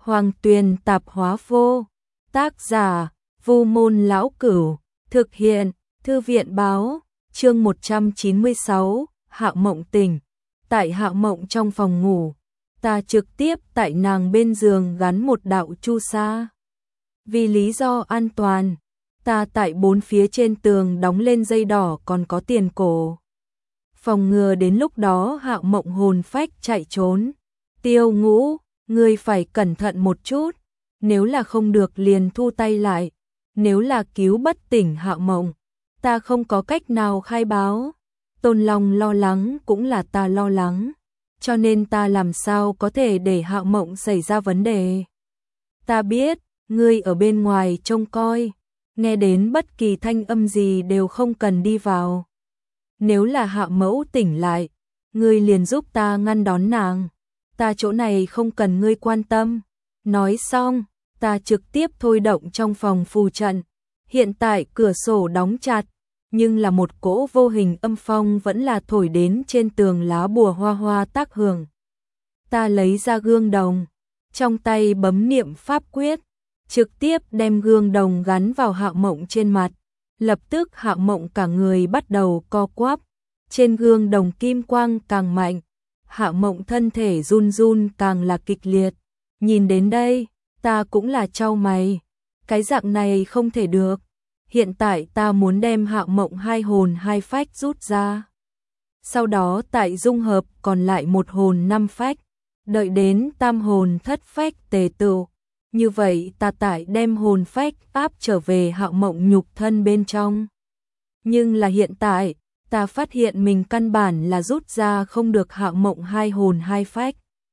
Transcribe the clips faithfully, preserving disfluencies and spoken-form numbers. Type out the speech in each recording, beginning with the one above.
Hoàng Tuyền Tạp Hóa Vô. Tác giả: Vu Môn Lão Cửu. Thực hiện: Thư viện Báo. Chương một trăm chín mươi sáu, Hạo Mộng tỉnh. Tại Hạo Mộng trong phòng ngủ, ta trực tiếp tại nàng bên giường gắn một đạo chu sa. Vì lý do an toàn, ta tại bốn phía trên tường đóng lên dây đỏ còn có tiền cổ. Phòng ngừa đến lúc đó Hạo Mộng hồn phách chạy trốn. Tiêu Ngũ, ngươi phải cẩn thận một chút, nếu là không được liền thu tay lại, nếu là cứu bất tỉnh Hạo Mộng, ta không có cách nào khai báo. Tôn Long lo lắng cũng là ta lo lắng, cho nên ta làm sao có thể để Hạo Mộng xảy ra vấn đề. Ta biết, ngươi ở bên ngoài trông coi, nghe đến bất kỳ thanh âm gì đều không cần đi vào. Nếu là Hạo Mẫu tỉnh lại, ngươi liền giúp ta ngăn đón nàng, ta chỗ này không cần ngươi quan tâm. Nói xong, ta trực tiếp thôi động trong phòng phù trận. Hiện tại cửa sổ đóng chặt, nhưng là một cỗ vô hình âm phong vẫn là thổi đến trên tường lá bùa hoa hoa tác hưởng. Ta lấy ra gương đồng, trong tay bấm niệm pháp quyết, trực tiếp đem gương đồng gắn vào Hạo Mộng trên mặt. Lập tức Hạo Mộng cả người bắt đầu co quắp, trên gương đồng kim quang càng mạnh, Hạo Mộng thân thể run run càng là kịch liệt. Nhìn đến đây, ta cũng là chau mày, cái dạng này không thể được. Hiện tại ta muốn đem Hạo Mộng hai hồn hai phách rút ra, sau đó tại dung hợp còn lại một hồn năm phách, đợi đến tam hồn thất phách tề tựu, như vậy ta tại đem hồn phách áp trở về Hạo Mộng nhục thân bên trong. Nhưng là hiện tại, ta phát hiện mình căn bản là rút ra không được Hạo Mộng hai hồn hai phách.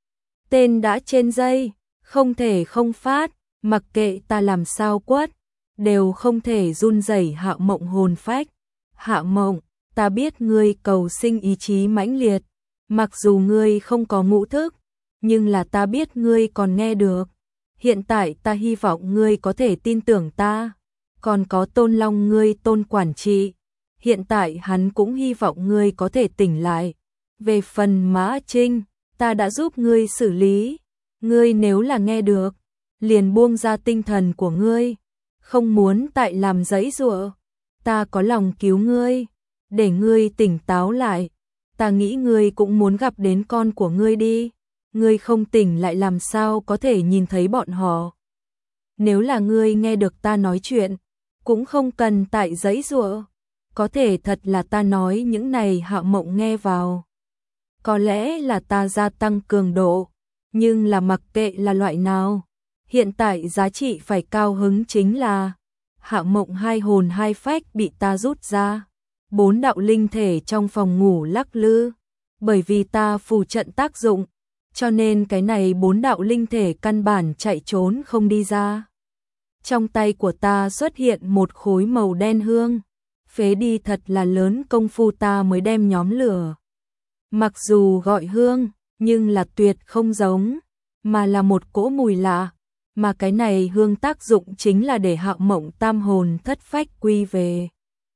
Tên đã trên dây, không thể không phát, mặc kệ ta làm sao quất, đều không thể run rẩy Hạo Mộng hồn phách. Hạo Mộng, ta biết ngươi cầu sinh ý chí mãnh liệt, mặc dù ngươi không có ngũ thức, nhưng là ta biết ngươi còn nghe được. Hiện tại ta hy vọng ngươi có thể tin tưởng ta, còn có Tôn Long ngươi Tôn quản trị, hiện tại hắn cũng hy vọng ngươi có thể tỉnh lại. Về phần Mã Trinh, ta đã giúp ngươi xử lý, ngươi nếu là nghe được, liền buông ra tinh thần của ngươi, không muốn tại làm giãy giụa. Ta có lòng cứu ngươi, để ngươi tỉnh táo lại. Ta nghĩ ngươi cũng muốn gặp đến con của ngươi đi, ngươi không tỉnh lại làm sao có thể nhìn thấy bọn họ. Nếu là ngươi nghe được ta nói chuyện, cũng không cần tại giãy giụa. Có thể thật là ta nói những này Hạo Mộng nghe vào, có lẽ là ta gia tăng cường độ, nhưng là mặc kệ là loại nào, hiện tại giá trị phải cao hứng chính là Hạo Mộng hai hồn hai phách bị ta rút ra. Bốn đạo linh thể trong phòng ngủ lắc lư, bởi vì ta phù trận tác dụng, cho nên cái này bốn đạo linh thể căn bản chạy trốn không đi ra. Trong tay của ta xuất hiện một khối màu đen hương, phế đi thật là lớn công phu ta mới đem nhóm lửa. Mặc dù gọi hương, nhưng là tuyệt không giống, mà là một cỗ mùi lạ, mà cái này hương tác dụng chính là để Hạo Mộng tam hồn thất phách quy về.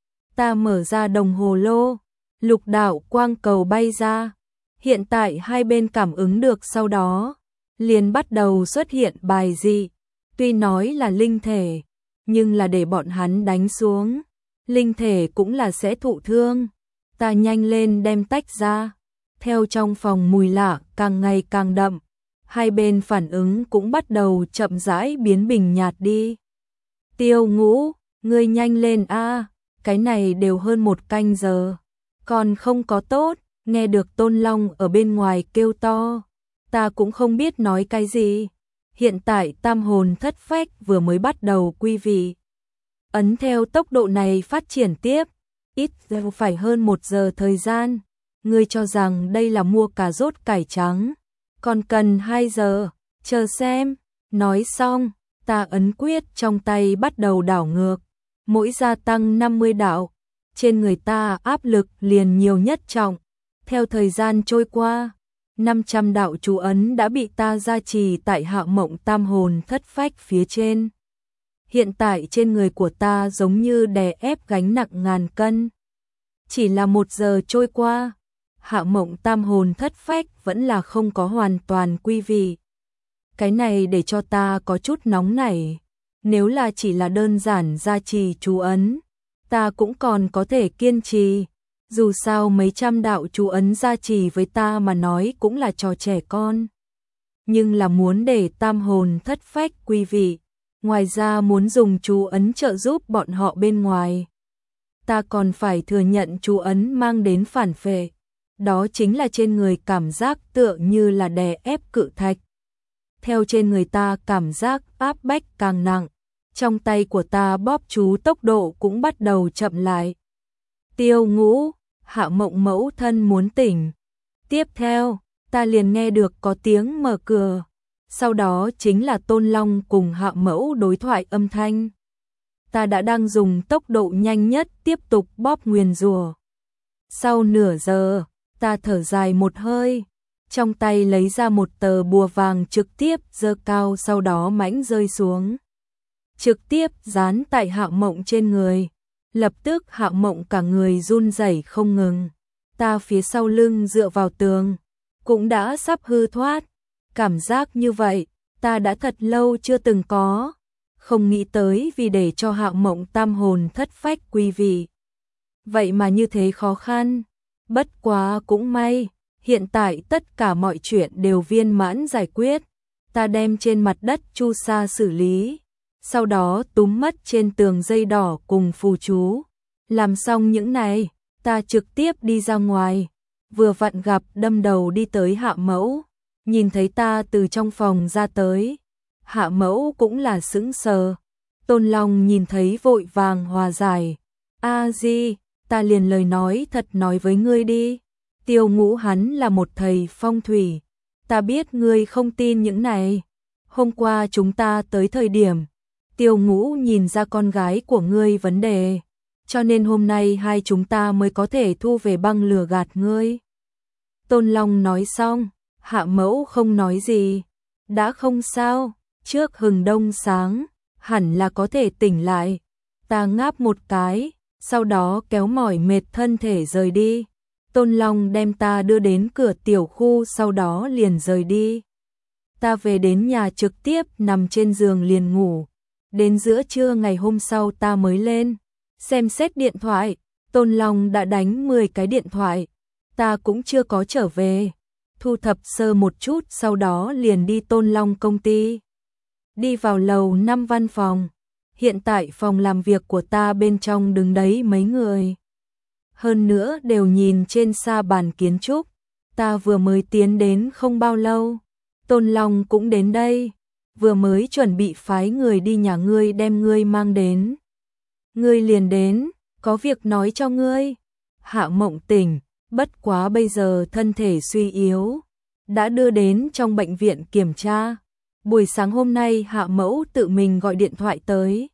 Ta mở ra đồng hồ lô, lục đạo quang cầu bay ra, hiện tại hai bên cảm ứng được, sau đó liền bắt đầu xuất hiện bài dị. Tuy nói là linh thể, nhưng là để bọn hắn đánh xuống, linh thể cũng là sẽ thụ thương. Ta nhanh lên đem tách ra, theo trong phòng mùi lạ càng ngày càng đậm, hai bên phản ứng cũng bắt đầu chậm rãi biến bình nhạt đi. Tiêu Ngũ, ngươi nhanh lên a, cái này đều hơn một canh giờ, còn không có tốt. Nghe được Tôn Long ở bên ngoài kêu to, ta cũng không biết nói cái gì. Hiện tại tam hồn thất phách vừa mới bắt đầu quy vị, ấn theo tốc độ này phát triển tiếp, ít giờ phải hơn một giờ thời gian. Ngươi cho rằng đây là mua cà rốt cải trắng, còn cần hai giờ, chờ xem. Nói xong, ta ấn quyết trong tay bắt đầu đảo ngược, mỗi gia tăng năm mươi đạo, trên người ta áp lực liền nhiều nhất trọng. Theo thời gian trôi qua, năm trăm đạo chú ấn đã bị ta gia trì tại Hạo Mộng tam hồn thất phách phía trên. Hiện tại trên người của ta giống như đè ép gánh nặng ngàn cân. Chỉ là một giờ trôi qua, Hạo Mộng tam hồn thất phách vẫn là không có hoàn toàn quy vị. cái này để cho ta có chút nóng nảy. Nếu là chỉ là đơn giản gia trì chú ấn, ta cũng còn có thể kiên trì. Dù sao mấy trăm đạo chú ấn gia trì với ta mà nói cũng là trò trẻ con. Nhưng là muốn để tam hồn thất phách quy vị, ngoài ra muốn dùng chú ấn trợ giúp bọn họ bên ngoài. Ta còn phải thừa nhận chú ấn mang đến phản phệ. Đó chính là trên người cảm giác tựa như là đè ép cự thạch. Theo trên người ta cảm giác áp bách càng nặng. Trong tay của ta bóp chú tốc độ cũng bắt đầu chậm lại. Tiêu Ngũ, Hạ Mộng mẫu thân muốn tỉnh. Tiếp theo, ta liền nghe được có tiếng mở cửa. Sau đó chính là Tôn Long cùng Hạ Mẫu đối thoại âm thanh. Ta đã đang dùng tốc độ nhanh nhất tiếp tục bóp nguyền rủa. Sau nửa giờ, ta thở dài một hơi, trong tay lấy ra một tờ bùa vàng trực tiếp giơ cao, sau đó mãnh rơi xuống. Trực tiếp dán tại Hạ Mộng trên người. Lập tức Hạ Mộng cả người run rẩy không ngừng. Ta phía sau lưng dựa vào tường, cũng đã sắp hư thoát. Cảm giác như vậy, ta đã thật lâu chưa từng có. Không nghĩ tới vì để cho Hạ Mộng tam hồn thất phách quy vị. Vậy mà như thế khó khăn. Bất quá cũng may, hiện tại tất cả mọi chuyện đều viên mãn giải quyết. Ta đem trên mặt đất chu sa xử lý. Sau đó túm mất trên tường dây đỏ cùng phù chú. Làm xong những này, ta trực tiếp đi ra ngoài. Vừa vặn gặp đâm đầu đi tới Hạ Mẫu. Nhìn thấy ta từ trong phòng ra tới. Hạ Mẫu cũng là sững sờ. Tôn Long nhìn thấy vội vàng hòa giải. A Di, ta liền lời nói thật nói với ngươi đi. Tiêu Ngũ hắn là một thầy phong thủy. Ta biết ngươi không tin những này. Hôm qua chúng ta tới thời điểm, Tiêu Ngũ nhìn ra con gái của ngươi vấn đề. Cho nên hôm nay hai chúng ta mới có thể thu về băng lừa gạt ngươi. Tôn Long nói xong, Hạ Mẫu không nói gì. Đã không sao, trước hừng đông sáng, hẳn là có thể tỉnh lại. Ta ngáp một cái, sau đó kéo mỏi mệt thân thể rời đi. Tôn Long đem ta đưa đến cửa tiểu khu, sau đó liền rời đi. Ta về đến nhà trực tiếp nằm trên giường liền ngủ. Đến giữa trưa ngày hôm sau ta mới lên, xem xét điện thoại. Tôn Long đã đánh mười cái điện thoại. Ta cũng chưa có trở về. Thu thập sơ một chút, sau đó liền đi Tôn Long công ty. Đi vào lầu năm văn phòng. Hiện tại phòng làm việc của ta bên trong đứng đấy mấy người. Hơn nữa đều nhìn trên sa bàn kiến trúc. Ta vừa mới tiến đến không bao lâu. Tôn Long cũng đến đây. Vừa mới chuẩn bị phái người đi nhà ngươi đem ngươi mang đến. Ngươi liền đến, có việc nói cho ngươi. Hạ Mộng tỉnh, bất quá bây giờ thân thể suy yếu. Đã đưa đến trong bệnh viện kiểm tra. Buổi sáng hôm nay Hạ Mẫu tự mình gọi điện thoại tới.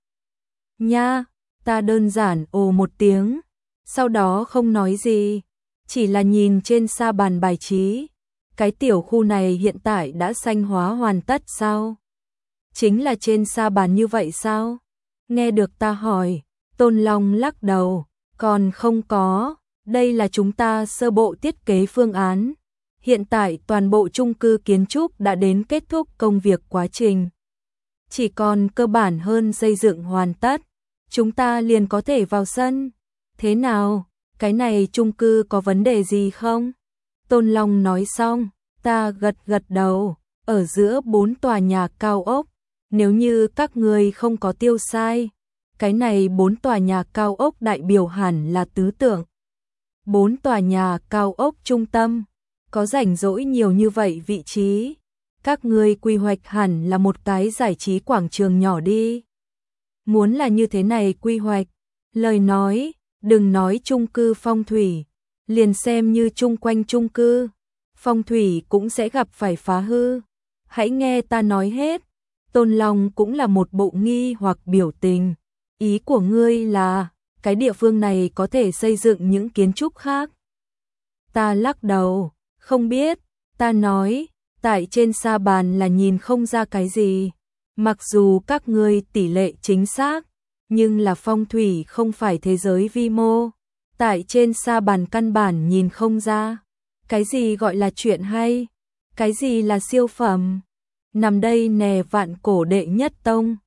Nha, ta đơn giản ồ một tiếng. Sau đó không nói gì. Chỉ là nhìn trên sa bàn bài trí. Cái tiểu khu này hiện tại đã xanh hóa hoàn tất sao? Chính là trên sa bàn như vậy sao? Nghe được ta hỏi, Tôn Long lắc đầu. Còn không có, đây là chúng ta sơ bộ thiết kế phương án. Hiện tại toàn bộ chung cư kiến trúc đã đến kết thúc công việc quá trình. Chỉ còn cơ bản hơn xây dựng hoàn tất. Chúng ta liền có thể vào sân. Thế nào, cái này chung cư có vấn đề gì không? Tôn Long nói xong, ta gật gật đầu. Ở giữa bốn tòa nhà cao ốc, nếu như các người không có tiêu sai, cái này bốn tòa nhà cao ốc đại biểu hẳn là tứ tưởng. Bốn tòa nhà cao ốc trung tâm, có rảnh rỗi nhiều như vậy vị trí. Các người quy hoạch hẳn là một cái giải trí quảng trường nhỏ đi. Muốn là như thế này quy hoạch, lời nói, đừng nói chung cư phong thủy, liền xem như chung quanh chung cư, phong thủy cũng sẽ gặp phải phá hư. Hãy nghe ta nói hết. Tôn Long cũng là một bộ nghi hoặc biểu tình. Ý của ngươi là, cái địa phương này có thể xây dựng những kiến trúc khác. Ta lắc đầu, không biết. Ta nói, tại trên sa bàn là nhìn không ra cái gì. Mặc dù các ngươi tỷ lệ chính xác, nhưng là phong thủy không phải thế giới vi mô. Tại trên sa bàn căn bản nhìn không ra. Cái gì gọi là chuyện hay? Cái gì là siêu phẩm? nằm đây nè vạn cổ đệ nhất tông.